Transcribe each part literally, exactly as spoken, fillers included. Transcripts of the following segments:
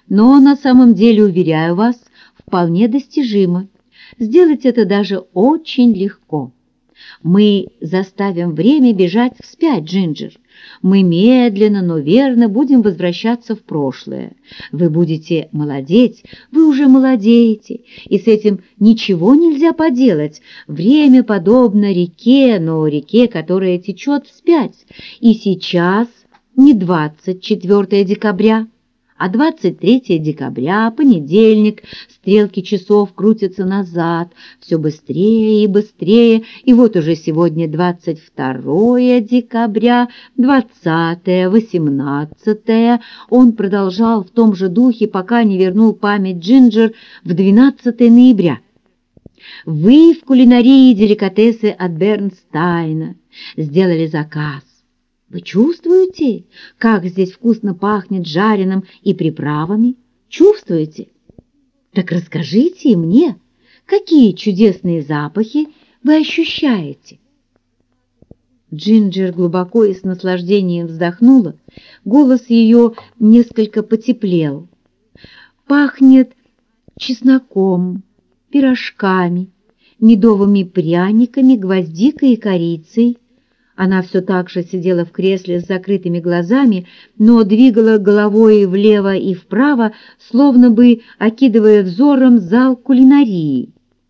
но на самом деле, уверяю вас, вполне достижимо. Сделать это даже очень легко. Мы заставим время бежать вспять, Джинджер. Мы медленно, но верно будем возвращаться в прошлое. Вы будете молодеть, вы уже молодеете, и с этим ничего нельзя поделать. Время подобно реке, но реке, которая течет вспять. И сейчас не двадцать четвёртое декабря, а двадцать третье декабря, понедельник, стрелки часов крутятся назад, все быстрее и быстрее, и вот уже сегодня двадцать второе декабря, двадцатое, восемнадцатое. Он продолжал в том же духе, пока не вернул память Джинджер в двенадцатое ноября. Вы в кулинарии деликатесы от Бернстайна сделали заказ. Вы чувствуете, как здесь вкусно пахнет жареным и приправами? Чувствуете? Так расскажите и мне, какие чудесные запахи вы ощущаете? Джинджер глубоко и с наслаждением вздохнула, голос ее несколько потеплел. Пахнет чесноком, пирожками, медовыми пряниками, гвоздикой и корицей. Она все так же сидела в кресле с закрытыми глазами, но двигала головой влево и вправо, словно бы окидывая взором зал кулинарии.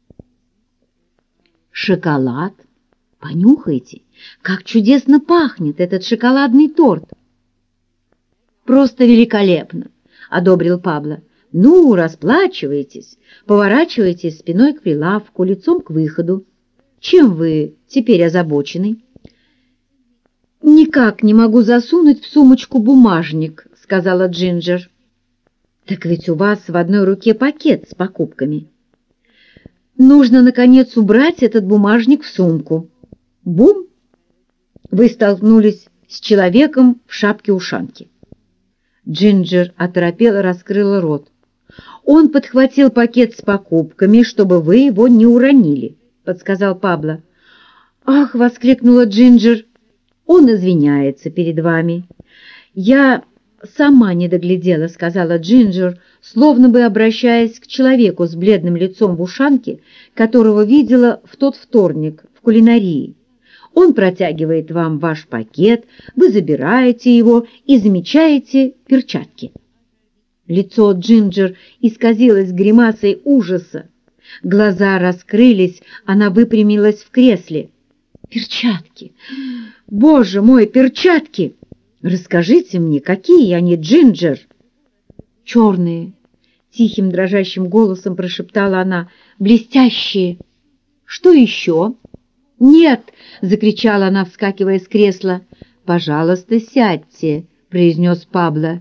Шоколад? Понюхайте, как чудесно пахнет этот шоколадный торт! Просто великолепно, — одобрил Пабло. Ну, расплачивайтесь, поворачивайтесь спиной к прилавку, лицом к выходу. Чем вы теперь озабочены? «Никак не могу засунуть в сумочку бумажник», — сказала Джинджер. «Так ведь у вас в одной руке пакет с покупками. Нужно, наконец, убрать этот бумажник в сумку». Бум! Вы столкнулись с человеком в шапке-ушанке. Джинджер оторопела, раскрыла рот. «Он подхватил пакет с покупками, чтобы вы его не уронили», — подсказал Пабло. «Ах!» — воскликнула Джинджер. «Он извиняется перед вами». «Я сама не доглядела», — сказала Джинджер, словно бы обращаясь к человеку с бледным лицом в ушанке, которого видела в тот вторник в кулинарии. Он протягивает вам ваш пакет, вы забираете его и замечаете перчатки. Лицо Джинджер исказилось гримасой ужаса. Глаза раскрылись, она выпрямилась в кресле. «Перчатки! Боже мой, перчатки! Расскажите мне, какие они, Джинджер?» «Черные!» — тихим дрожащим голосом прошептала она. «Блестящие! Что еще?» «Нет!» — закричала она, вскакивая с кресла. «Пожалуйста, сядьте!» — произнес Пабло.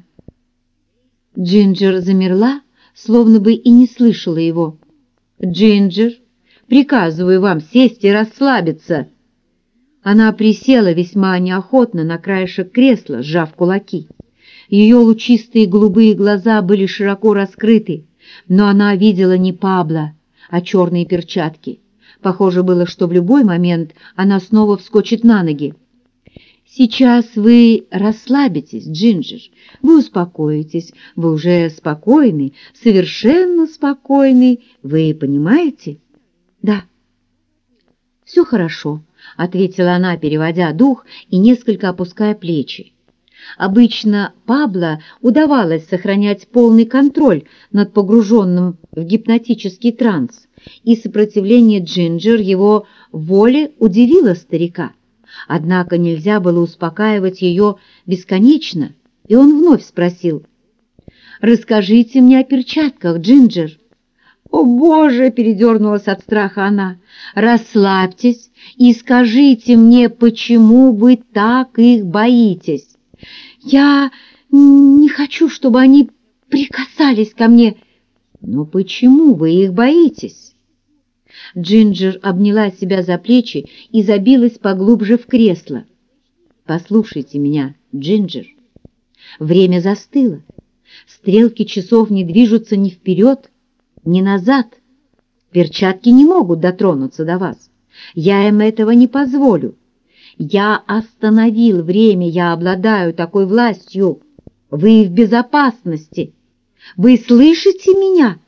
Джинджер замерла, словно бы и не слышала его. «Джинджер, приказываю вам сесть и расслабиться!» Она присела весьма неохотно на краешек кресла, сжав кулаки. Ее лучистые голубые глаза были широко раскрыты, но она видела не Пабло, а черные перчатки. Похоже было, что в любой момент она снова вскочит на ноги. «Сейчас вы расслабитесь, Джинджер, вы успокоитесь, вы уже спокойны, совершенно спокойны, вы понимаете?» «Да». «Все хорошо», — ответила она, переводя дух и несколько опуская плечи. Обычно Пабло удавалось сохранять полный контроль над погруженным в гипнотический транс, и сопротивление Джинджер его воле удивило старика. Однако нельзя было успокаивать ее бесконечно, и он вновь спросил: «Расскажите мне о перчатках, Джинджер». «О, Боже!» — передернулась от страха она. «Расслабьтесь и скажите мне, почему вы так их боитесь?» «Я не хочу, чтобы они прикасались ко мне». «Но почему вы их боитесь?» Джинджер обняла себя за плечи и забилась поглубже в кресло. «Послушайте меня, Джинджер. Время застыло. Стрелки часов не движутся ни вперед, ни назад. Перчатки не могут дотронуться до вас. Я им этого не позволю. Я остановил время, я обладаю такой властью. Вы в безопасности. Вы слышите меня?»